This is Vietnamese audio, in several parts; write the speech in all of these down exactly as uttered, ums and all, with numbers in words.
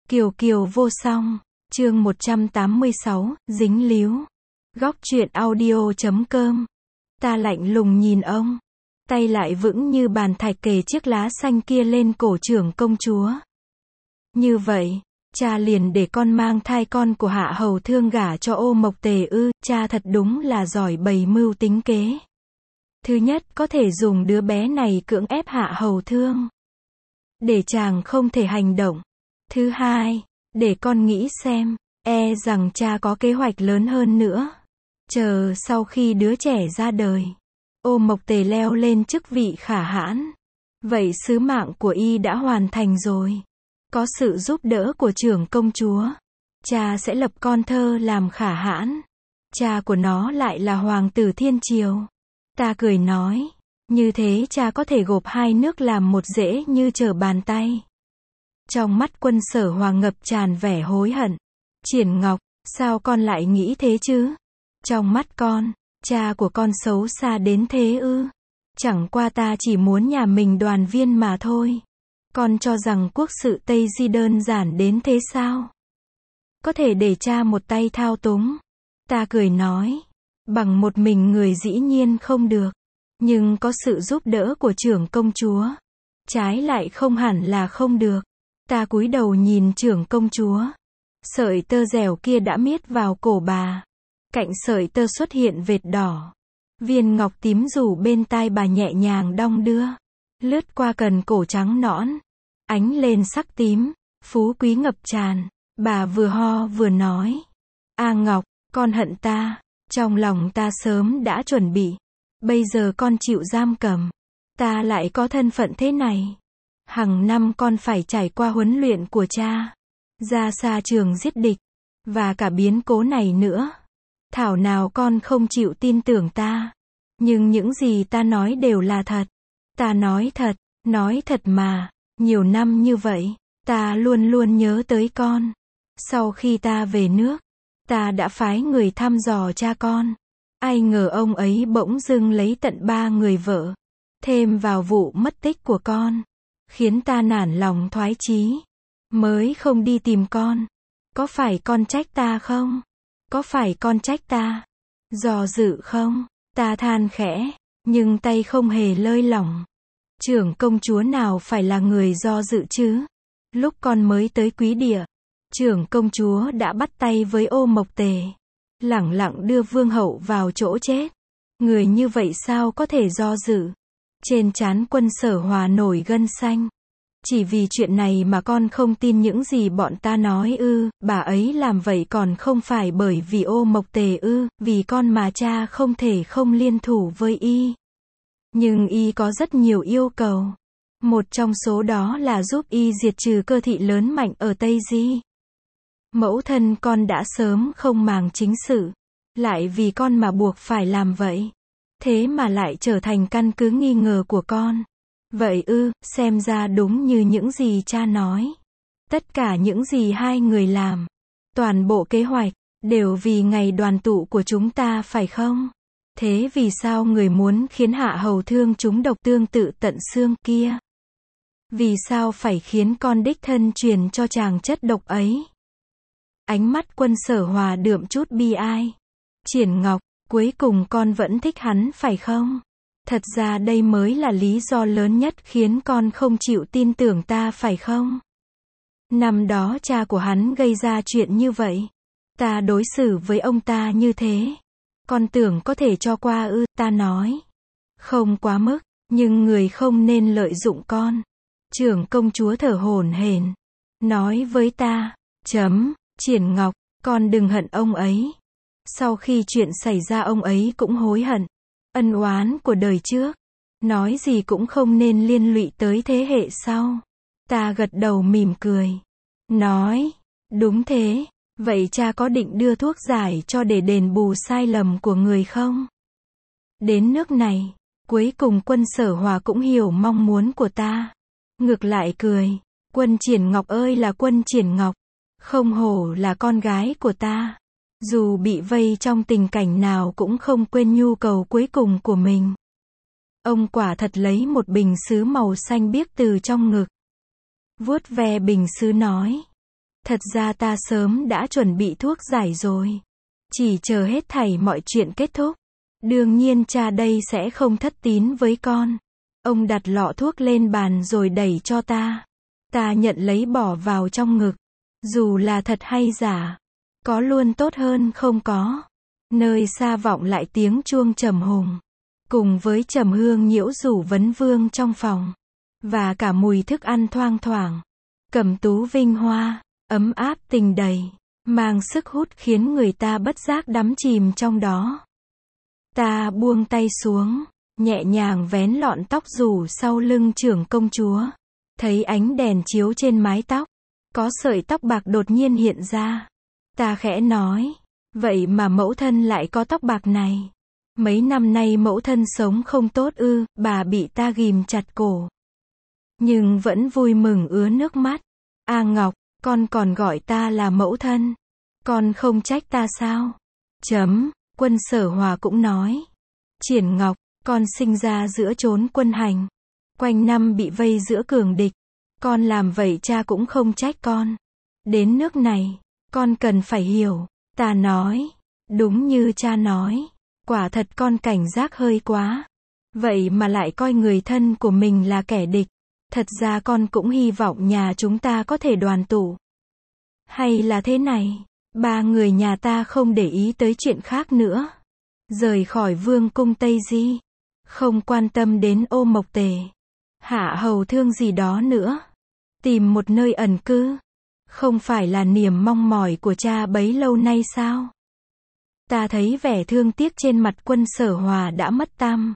Kiều Kiều vô song, chương một trăm tám mươi sáu, dính líu. Góc truyện audio chấm com. Ta lạnh lùng nhìn ông, tay lại vững như bàn thạch kề chiếc lá xanh kia lên cổ trưởng công chúa. Như vậy, cha liền để con mang thai con của Hạ Hầu Thương gả cho Ô Mộc Tề ư? Cha thật đúng là giỏi bày mưu tính kế. Thứ nhất, có thể dùng đứa bé này cưỡng ép Hạ Hầu Thương, để chàng không thể hành động. Thứ hai, để con nghĩ xem, e rằng cha có kế hoạch lớn hơn nữa. Chờ sau khi đứa trẻ ra đời, Ô Mộc Tề leo lên chức vị khả hãn, vậy sứ mạng của y đã hoàn thành rồi. Có sự giúp đỡ của trưởng công chúa, cha sẽ lập con thơ làm khả hãn. Cha của nó lại là hoàng tử thiên triều. Ta cười nói, như thế cha có thể gộp hai nước làm một dễ như trở bàn tay. Trong mắt Quân Sở Hòa ngập tràn vẻ hối hận. Triển Ngọc, sao con lại nghĩ thế chứ? Trong mắt con, cha của con xấu xa đến thế ư? Chẳng qua ta chỉ muốn nhà mình đoàn viên mà thôi. Con cho rằng quốc sự Tây Di đơn giản đến thế sao? Có thể để cha một tay thao túng. Ta cười nói, bằng một mình người dĩ nhiên không được. Nhưng có sự giúp đỡ của trưởng công chúa, trái lại không hẳn là không được. Ta cúi đầu nhìn trưởng công chúa. Sợi tơ dẻo kia đã miết vào cổ bà. Cạnh sợi tơ xuất hiện vệt đỏ. Viên ngọc tím rủ bên tai bà nhẹ nhàng đong đưa, lướt qua cần cổ trắng nõn, ánh lên sắc tím, phú quý ngập tràn. Bà vừa ho vừa nói, A Ngọc, con hận ta. Trong lòng ta sớm đã chuẩn bị. Bây giờ con chịu giam cầm, ta lại có thân phận thế này. Hằng năm con phải trải qua huấn luyện của cha, ra xa trường giết địch, và cả biến cố này nữa. Thảo nào con không chịu tin tưởng ta. Nhưng những gì ta nói đều là thật. Ta nói thật, nói thật mà. Nhiều năm như vậy, ta luôn luôn nhớ tới con. Sau khi ta về nước, ta đã phái người thăm dò cha con. Ai ngờ ông ấy bỗng dưng lấy tận ba người vợ, thêm vào vụ mất tích của con, khiến ta nản lòng thoái chí, mới không đi tìm con. Có phải con trách ta không? Có phải con trách ta do dự không? Ta than khẽ, nhưng tay không hề lơi lỏng. Trưởng công chúa nào phải là người do dự chứ? Lúc con mới tới Quý Địa, trưởng công chúa đã bắt tay với Ô Mộc Tề, lẳng lặng đưa vương hậu vào chỗ chết. Người như vậy sao có thể do dự? Trên trán Quân Sở Hòa nổi gân xanh. Chỉ vì chuyện này mà con không tin những gì bọn ta nói ư? Bà ấy làm vậy còn không phải bởi vì Ô Mộc Tề ư? Vì con mà cha không thể không liên thủ với y. Nhưng y có rất nhiều yêu cầu. Một trong số đó là giúp y diệt trừ cơ thị lớn mạnh ở Tây Di. Mẫu thân con đã sớm không màng chính sự, lại vì con mà buộc phải làm vậy. Thế mà lại trở thành căn cứ nghi ngờ của con. Vậy ư? Xem ra đúng như những gì cha nói. Tất cả những gì hai người làm, toàn bộ kế hoạch, đều vì ngày đoàn tụ của chúng ta phải không? Thế vì sao người muốn khiến Hạ Hầu Thương trúng độc tương tự tận xương kia? Vì sao phải khiến con đích thân truyền cho chàng chất độc ấy? Ánh mắt Quân Sở Hòa đượm chút bi ai. Triển Ngọc, cuối cùng con vẫn thích hắn phải không? Thật ra đây mới là lý do lớn nhất khiến con không chịu tin tưởng ta phải không? Năm đó cha của hắn gây ra chuyện như vậy, ta đối xử với ông ta như thế, con tưởng có thể cho qua ư? Ta nói, không quá mức, nhưng người không nên lợi dụng con. Trưởng công chúa thở hổn hển, nói với ta, chấm, Triển Ngọc, con đừng hận ông ấy. Sau khi chuyện xảy ra ông ấy cũng hối hận. Ân oán của đời trước, nói gì cũng không nên liên lụy tới thế hệ sau. Ta gật đầu mỉm cười, nói, đúng thế. Vậy cha có định đưa thuốc giải cho để đền bù sai lầm của người không? Đến nước này, cuối cùng Quân Sở Hòa cũng hiểu mong muốn của ta. Ngược lại cười, Quân Triển Ngọc ơi là Quân Triển Ngọc, không hổ là con gái của ta. Dù bị vây trong tình cảnh nào cũng không quên nhu cầu cuối cùng của mình. Ông quả thật lấy một bình sứ màu xanh biếc từ trong ngực, vuốt ve bình sứ nói, Thật ra ta sớm đã chuẩn bị thuốc giải rồi. Chỉ chờ hết thảy mọi chuyện kết thúc. Đương nhiên cha đây sẽ không thất tín với con. Ông đặt lọ thuốc lên bàn rồi đẩy cho ta. Ta nhận lấy bỏ vào trong ngực. Dù là thật hay giả, có luôn tốt hơn không có. Nơi xa vọng lại tiếng chuông trầm hùng, cùng với trầm hương nhiễu rủ vấn vương trong phòng. Và cả mùi thức ăn thoang thoảng. Cẩm tú vinh hoa, ấm áp tình đầy, mang sức hút khiến người ta bất giác đắm chìm trong đó. Ta buông tay xuống, nhẹ nhàng vén lọn tóc rủ sau lưng trưởng công chúa. Thấy ánh đèn chiếu trên mái tóc, có sợi tóc bạc đột nhiên hiện ra. Ta khẽ nói, vậy mà mẫu thân lại có tóc bạc này. Mấy năm nay mẫu thân sống không tốt ư? Bà bị ta ghìm chặt cổ, nhưng vẫn vui mừng ứa nước mắt. A Ngọc, con còn gọi ta là mẫu thân. Con không trách ta sao? Chấm, Quân Sở Hòa cũng nói. Triển Ngọc, con sinh ra giữa chốn quân hành. Quanh năm bị vây giữa cường địch. Con làm vậy cha cũng không trách con. Đến nước này, con cần phải hiểu. Ta nói, đúng như cha nói. Quả thật con cảnh giác hơi quá. Vậy mà lại coi người thân của mình là kẻ địch. Thật ra con cũng hy vọng nhà chúng ta có thể đoàn tụ. Hay là thế này, ba người nhà ta không để ý tới chuyện khác nữa. Rời khỏi vương cung Tây Di. Không quan tâm đến Ô Mộc Tề, Hạ Hầu Thương gì đó nữa. Tìm một nơi ẩn cư. Không phải là niềm mong mỏi của cha bấy lâu nay sao? Ta thấy vẻ thương tiếc trên mặt Quân Sở Hòa đã mất tăm.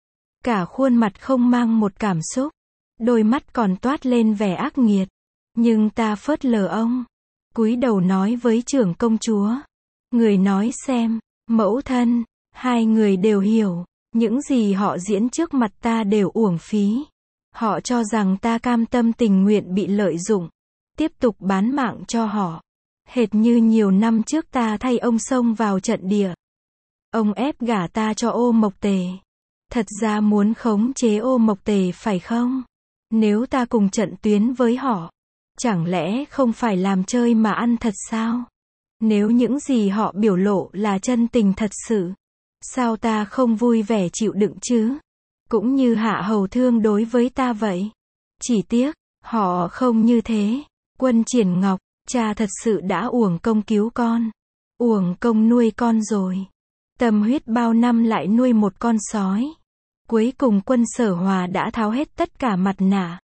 Cả khuôn mặt không mang một cảm xúc. Đôi mắt còn toát lên vẻ ác nghiệt. Nhưng ta phớt lờ ông. Cúi đầu nói với trưởng công chúa. Người nói xem, mẫu thân, hai người đều hiểu. Những gì họ diễn trước mặt ta đều uổng phí. Họ cho rằng ta cam tâm tình nguyện bị lợi dụng. Tiếp tục bán mạng cho họ. Hệt như nhiều năm trước ta thay ông xông vào trận địa. Ông ép gả ta cho Ô Mộc Tề. Thật ra muốn khống chế Ô Mộc Tề phải không? Nếu ta cùng trận tuyến với họ, chẳng lẽ không phải làm chơi mà ăn thật sao? Nếu những gì họ biểu lộ là chân tình thật sự, sao ta không vui vẻ chịu đựng chứ? Cũng như Hạ Hầu Thương đối với ta vậy. Chỉ tiếc, họ không như thế. Quân Triển Ngọc, cha thật sự đã uổng công cứu con. Uổng công nuôi con rồi. Tâm huyết bao năm lại nuôi một con sói. Cuối cùng Quân Sở Hòa đã tháo hết tất cả mặt nạ.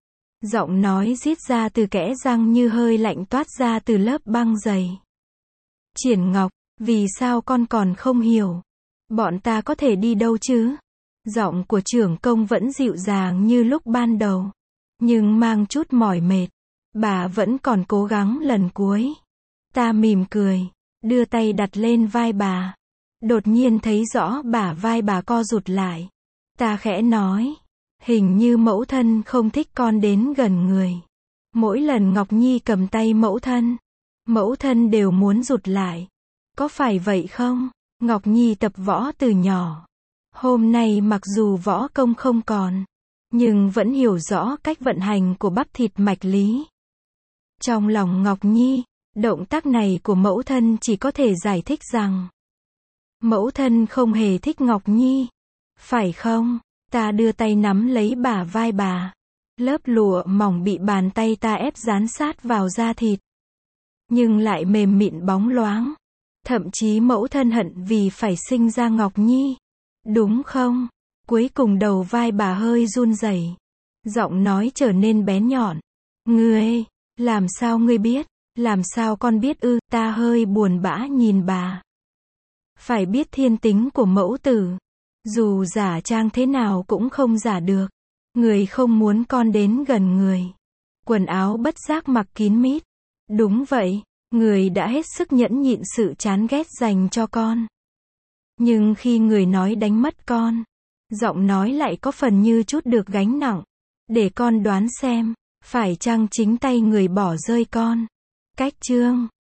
Giọng nói rít ra từ kẽ răng như hơi lạnh toát ra từ lớp băng dày. Triển Ngọc, vì sao con còn không hiểu? Bọn ta có thể đi đâu chứ? Giọng của trưởng công vẫn dịu dàng như lúc ban đầu. Nhưng mang chút mỏi mệt. Bà vẫn còn cố gắng lần cuối. Ta mỉm cười, đưa tay đặt lên vai bà. Đột nhiên thấy rõ bả vai bà co rụt lại. Ta khẽ nói, hình như mẫu thân không thích con đến gần người. Mỗi lần Ngọc Nhi cầm tay mẫu thân, mẫu thân đều muốn rụt lại. Có phải vậy không? Ngọc Nhi tập võ từ nhỏ. Hôm nay mặc dù võ công không còn, nhưng vẫn hiểu rõ cách vận hành của bắp thịt mạch lý. Trong lòng Ngọc Nhi, động tác này của mẫu thân chỉ có thể giải thích rằng mẫu thân không hề thích Ngọc Nhi. Phải không? Ta đưa tay nắm lấy bả vai bà. Lớp lụa mỏng bị bàn tay ta ép dán sát vào da thịt. Nhưng lại mềm mịn bóng loáng. Thậm chí mẫu thân hận vì phải sinh ra Ngọc Nhi. Đúng không? Cuối cùng đầu vai bà hơi run rẩy. Giọng nói trở nên bén nhọn. Ngươi, làm sao ngươi biết? Làm sao con biết ư? Ta hơi buồn bã nhìn bà. Phải biết thiên tính của mẫu tử. Dù giả trang thế nào cũng không giả được. Người không muốn con đến gần người. Quần áo bất giác mặc kín mít. Đúng vậy, người đã hết sức nhẫn nhịn sự chán ghét dành cho con. Nhưng khi người nói đánh mất con, giọng nói lại có phần như chút được gánh nặng. Để con đoán xem, phải chăng chính tay người bỏ rơi con? Cách chương